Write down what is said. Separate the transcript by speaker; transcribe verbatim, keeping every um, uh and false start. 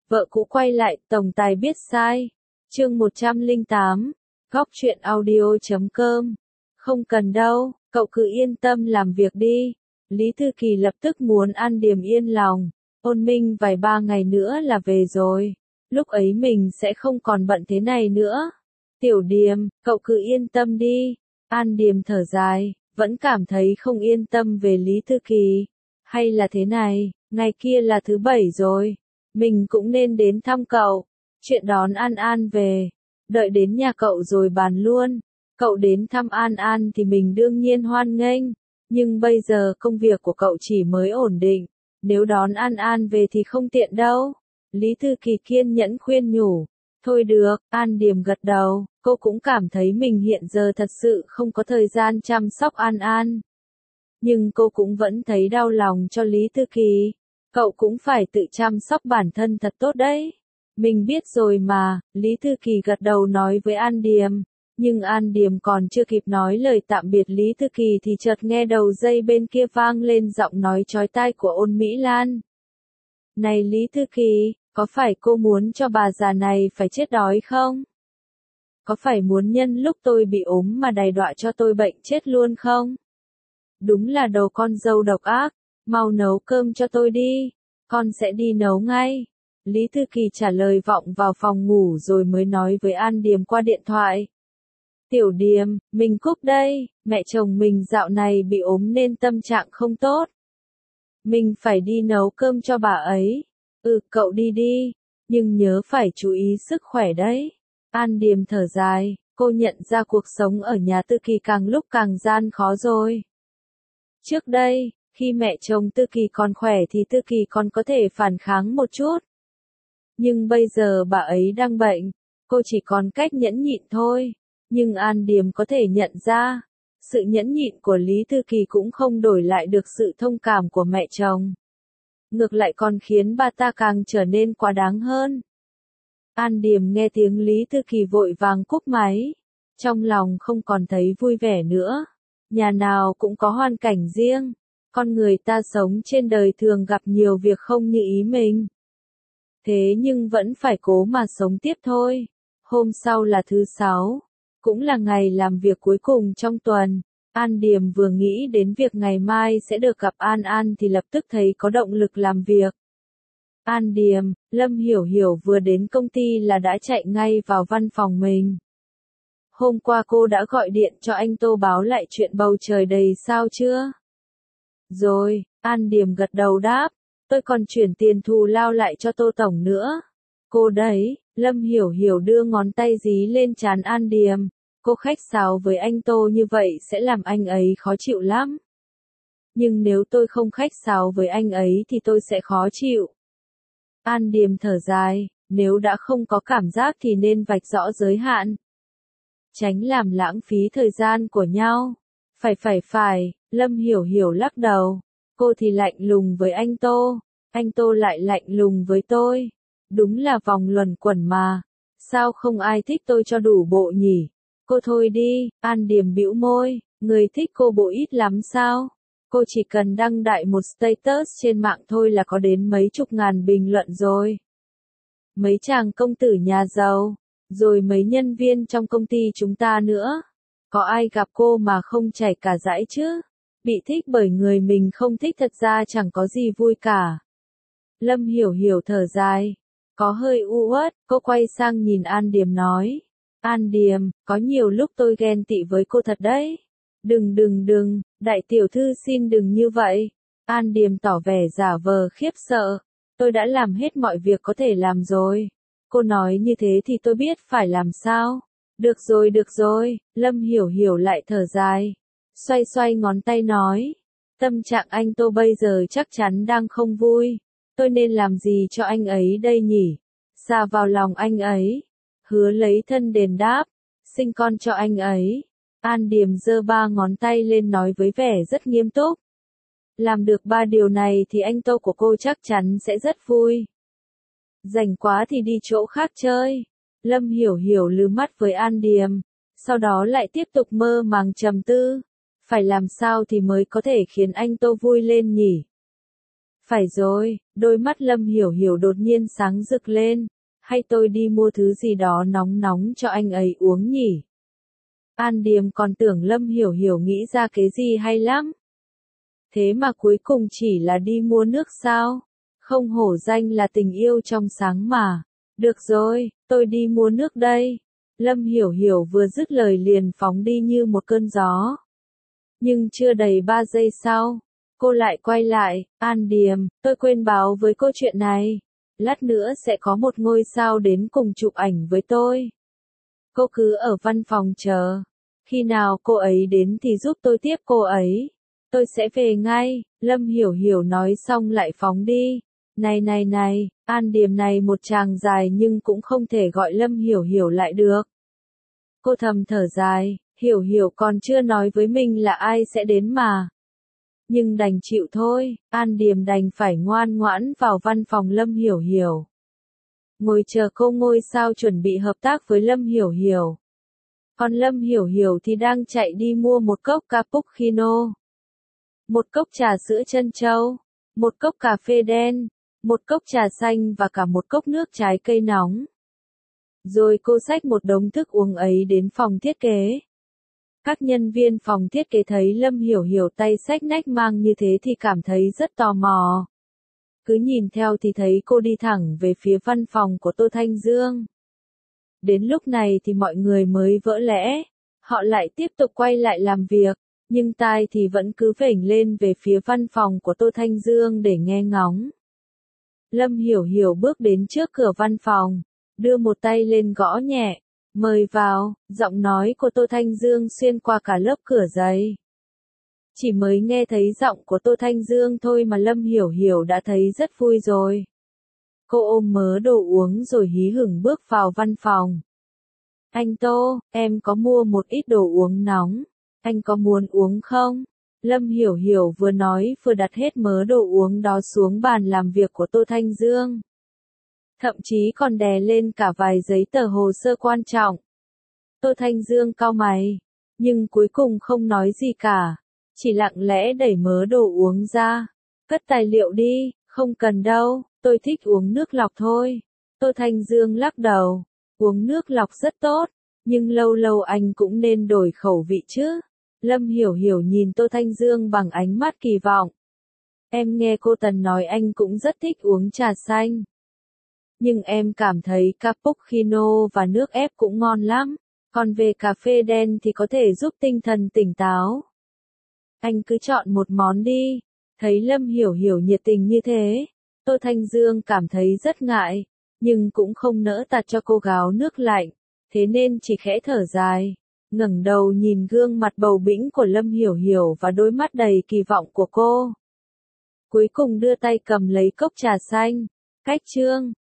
Speaker 1: Vợ cũ quay lại, tổng tài biết sai. Chương một trăm lẻ tám, góc truyện audio chấm com. Không cần đâu, cậu cứ yên tâm làm việc đi. Lý Thư Kỳ lập tức muốn An Điềm yên lòng. Ôn Minh vài ba ngày nữa là về rồi. Lúc ấy mình sẽ không còn bận thế này nữa. Tiểu Điềm, cậu cứ yên tâm đi. An Điềm thở dài, vẫn cảm thấy không yên tâm về Lý Thư Kỳ. Hay là thế này, ngày kia là thứ bảy rồi. Mình cũng nên đến thăm cậu. Chuyện đón An An về. Đợi đến nhà cậu rồi bàn luôn. Cậu đến thăm An An thì mình đương nhiên hoan nghênh. Nhưng bây giờ công việc của cậu chỉ mới ổn định. Nếu đón An An về thì không tiện đâu. Lý Thư Kỳ kiên nhẫn khuyên nhủ. Thôi được, An Điềm gật đầu. Cô cũng cảm thấy mình hiện giờ thật sự không có thời gian chăm sóc An An. Nhưng cô cũng vẫn thấy đau lòng cho Lý Thư Kỳ. Cậu cũng phải tự chăm sóc bản thân thật tốt đấy. Mình biết rồi mà, Lý Thư Kỳ gật đầu nói với An Điềm. Nhưng An Điềm còn chưa kịp nói lời tạm biệt Lý Thư Kỳ thì chợt nghe đầu dây bên kia vang lên giọng nói chói tai của Ôn Mỹ Lan. Này Lý Thư Kỳ, có phải cô muốn cho bà già này phải chết đói không? Có phải muốn nhân lúc tôi bị ốm mà đày đọa cho tôi bệnh chết luôn không? Đúng là đầu con dâu độc ác, mau nấu cơm cho tôi đi, con sẽ đi nấu ngay. Lý Thư Kỳ trả lời vọng vào phòng ngủ rồi mới nói với An Điềm qua điện thoại. Tiểu Điềm, mình Cúc đây, mẹ chồng mình dạo này bị ốm nên tâm trạng không tốt. Mình phải đi nấu cơm cho bà ấy. Ừ, cậu đi đi, nhưng nhớ phải chú ý sức khỏe đấy. An Điềm thở dài, cô nhận ra cuộc sống ở nhà Tư Kỳ càng lúc càng gian khó rồi. Trước đây, khi mẹ chồng Tư Kỳ còn khỏe thì Tư Kỳ còn có thể phản kháng một chút. Nhưng bây giờ bà ấy đang bệnh, cô chỉ còn cách nhẫn nhịn thôi. Nhưng An Điềm có thể nhận ra, sự nhẫn nhịn của Lý Thư Kỳ cũng không đổi lại được sự thông cảm của mẹ chồng. Ngược lại còn khiến bà ta càng trở nên quá đáng hơn. An Điềm nghe tiếng Lý Thư Kỳ vội vàng cúp máy. Trong lòng không còn thấy vui vẻ nữa. Nhà nào cũng có hoàn cảnh riêng. Con người ta sống trên đời thường gặp nhiều việc không như ý mình. Thế nhưng vẫn phải cố mà sống tiếp thôi. Hôm sau là thứ sáu. Cũng là ngày làm việc cuối cùng trong tuần. An Điềm vừa nghĩ đến việc ngày mai sẽ được gặp An An thì lập tức thấy có động lực làm việc. An Điềm, Lâm Hiểu Hiểu vừa đến công ty là đã chạy ngay vào văn phòng mình. Hôm qua cô đã gọi điện cho anh Tô báo lại chuyện bầu trời đầy sao chưa? Rồi, An Điềm gật đầu đáp, tôi còn chuyển tiền thù lao lại cho Tô Tổng nữa. Cô đấy, Lâm Hiểu Hiểu đưa ngón tay dí lên trán An Điềm. Cô khách sáo với anh Tô như vậy sẽ làm anh ấy khó chịu lắm. Nhưng nếu tôi không khách sáo với anh ấy thì tôi sẽ khó chịu. An Điềm thở dài, nếu đã không có cảm giác thì nên vạch rõ giới hạn. Tránh làm lãng phí thời gian của nhau. Phải phải phải, Lâm Hiểu Hiểu lắc đầu. Cô thì lạnh lùng với anh Tô, anh Tô lại lạnh lùng với tôi. Đúng là vòng luẩn quẩn mà. Sao không ai thích tôi cho đủ bộ nhỉ? Cô thôi đi, An Điềm bĩu môi, người thích cô bộ ít lắm sao? Cô chỉ cần đăng đại một status trên mạng thôi là có đến mấy chục ngàn bình luận rồi. Mấy chàng công tử nhà giàu, rồi mấy nhân viên trong công ty chúng ta nữa. Có ai gặp cô mà không chảy cả dãi chứ? Bị thích bởi người mình không thích thật ra chẳng có gì vui cả. Lâm Hiểu Hiểu thở dài, có hơi u uất, cô quay sang nhìn An Điềm nói. An Điềm, có nhiều lúc tôi ghen tị với cô thật đấy. Đừng đừng đừng, đại tiểu thư xin đừng như vậy. An Điềm tỏ vẻ giả vờ khiếp sợ. Tôi đã làm hết mọi việc có thể làm rồi. Cô nói như thế thì tôi biết phải làm sao. Được rồi được rồi, Lâm Hiểu Hiểu lại thở dài. Xoay xoay ngón tay nói. Tâm trạng anh Tô bây giờ chắc chắn đang không vui. Tôi nên làm gì cho anh ấy đây nhỉ? Xa vào lòng anh ấy. Hứa lấy thân đền đáp. Sinh con cho anh ấy. An Điềm giơ ba ngón tay lên nói với vẻ rất nghiêm túc. Làm được ba điều này thì anh Tô của cô chắc chắn sẽ rất vui. Rảnh quá thì đi chỗ khác chơi. Lâm Hiểu Hiểu lừ mắt với An Điềm. Sau đó lại tiếp tục mơ màng trầm tư. Phải làm sao thì mới có thể khiến anh Tô vui lên nhỉ? Phải rồi, đôi mắt Lâm Hiểu Hiểu đột nhiên sáng rực lên. Hay tôi đi mua thứ gì đó nóng nóng cho anh ấy uống nhỉ? An Điềm còn tưởng Lâm Hiểu Hiểu nghĩ ra cái gì hay lắm. Thế mà cuối cùng chỉ là đi mua nước sao? Không hổ danh là tình yêu trong sáng mà. Được rồi, tôi đi mua nước đây. Lâm Hiểu Hiểu vừa dứt lời liền phóng đi như một cơn gió. Nhưng chưa đầy ba giây sau, cô lại quay lại, An Điềm, tôi quên báo với cô chuyện này. Lát nữa sẽ có một ngôi sao đến cùng chụp ảnh với tôi. Cô cứ ở văn phòng chờ. Khi nào cô ấy đến thì giúp tôi tiếp cô ấy. Tôi sẽ về ngay. Lâm Hiểu Hiểu nói xong lại phóng đi. Này này này, An Điềm này một chàng dài nhưng cũng không thể gọi Lâm Hiểu Hiểu lại được. Cô thầm thở dài, Hiểu Hiểu còn chưa nói với mình là ai sẽ đến mà. Nhưng đành chịu thôi, An Điềm đành phải ngoan ngoãn vào văn phòng Lâm Hiểu Hiểu. Ngồi chờ cô ngôi sao chuẩn bị hợp tác với Lâm Hiểu Hiểu. Còn Lâm Hiểu Hiểu thì đang chạy đi mua một cốc cappuccino, một cốc trà sữa trân châu, một cốc cà phê đen, một cốc trà xanh và cả một cốc nước trái cây nóng. Rồi cô xách một đống thức uống ấy đến phòng thiết kế. Các nhân viên phòng thiết kế thấy Lâm Hiểu Hiểu tay xách nách mang như thế thì cảm thấy rất tò mò. Cứ nhìn theo thì thấy cô đi thẳng về phía văn phòng của Tô Thanh Dương. Đến lúc này thì mọi người mới vỡ lẽ. Họ lại tiếp tục quay lại làm việc, nhưng tai thì vẫn cứ vểnh lên về phía văn phòng của Tô Thanh Dương để nghe ngóng. Lâm Hiểu Hiểu bước đến trước cửa văn phòng, đưa một tay lên gõ nhẹ, mời vào, giọng nói của Tô Thanh Dương xuyên qua cả lớp cửa giấy. Chỉ mới nghe thấy giọng của Tô Thanh Dương thôi mà Lâm Hiểu Hiểu đã thấy rất vui rồi. Cô ôm mớ đồ uống rồi hí hửng bước vào văn phòng. Anh Tô, em có mua một ít đồ uống nóng, anh có muốn uống không? Lâm Hiểu Hiểu vừa nói vừa đặt hết mớ đồ uống đó xuống bàn làm việc của Tô Thanh Dương. Thậm chí còn đè lên cả vài giấy tờ hồ sơ quan trọng. Tô Thanh Dương cau mày, nhưng cuối cùng không nói gì cả, chỉ lặng lẽ đẩy mớ đồ uống ra. Cất tài liệu đi, không cần đâu, tôi thích uống nước lọc thôi. Tô Thanh Dương lắc đầu, uống nước lọc rất tốt, nhưng lâu lâu anh cũng nên đổi khẩu vị chứ. Lâm Hiểu Hiểu nhìn Tô Thanh Dương bằng ánh mắt kỳ vọng. Em nghe cô Tần nói anh cũng rất thích uống trà xanh. Nhưng em cảm thấy cappuccino và nước ép cũng ngon lắm. Còn về cà phê đen thì có thể giúp tinh thần tỉnh táo. Anh cứ chọn một món đi. Thấy Lâm Hiểu Hiểu nhiệt tình như thế, Tô Thanh Dương cảm thấy rất ngại, nhưng cũng không nỡ tạt cho cô gáo nước lạnh, thế nên chỉ khẽ thở dài, ngẩng đầu nhìn gương mặt bầu bĩnh của Lâm Hiểu Hiểu và đôi mắt đầy kỳ vọng của cô. Cuối cùng đưa tay cầm lấy cốc trà xanh. Cách chương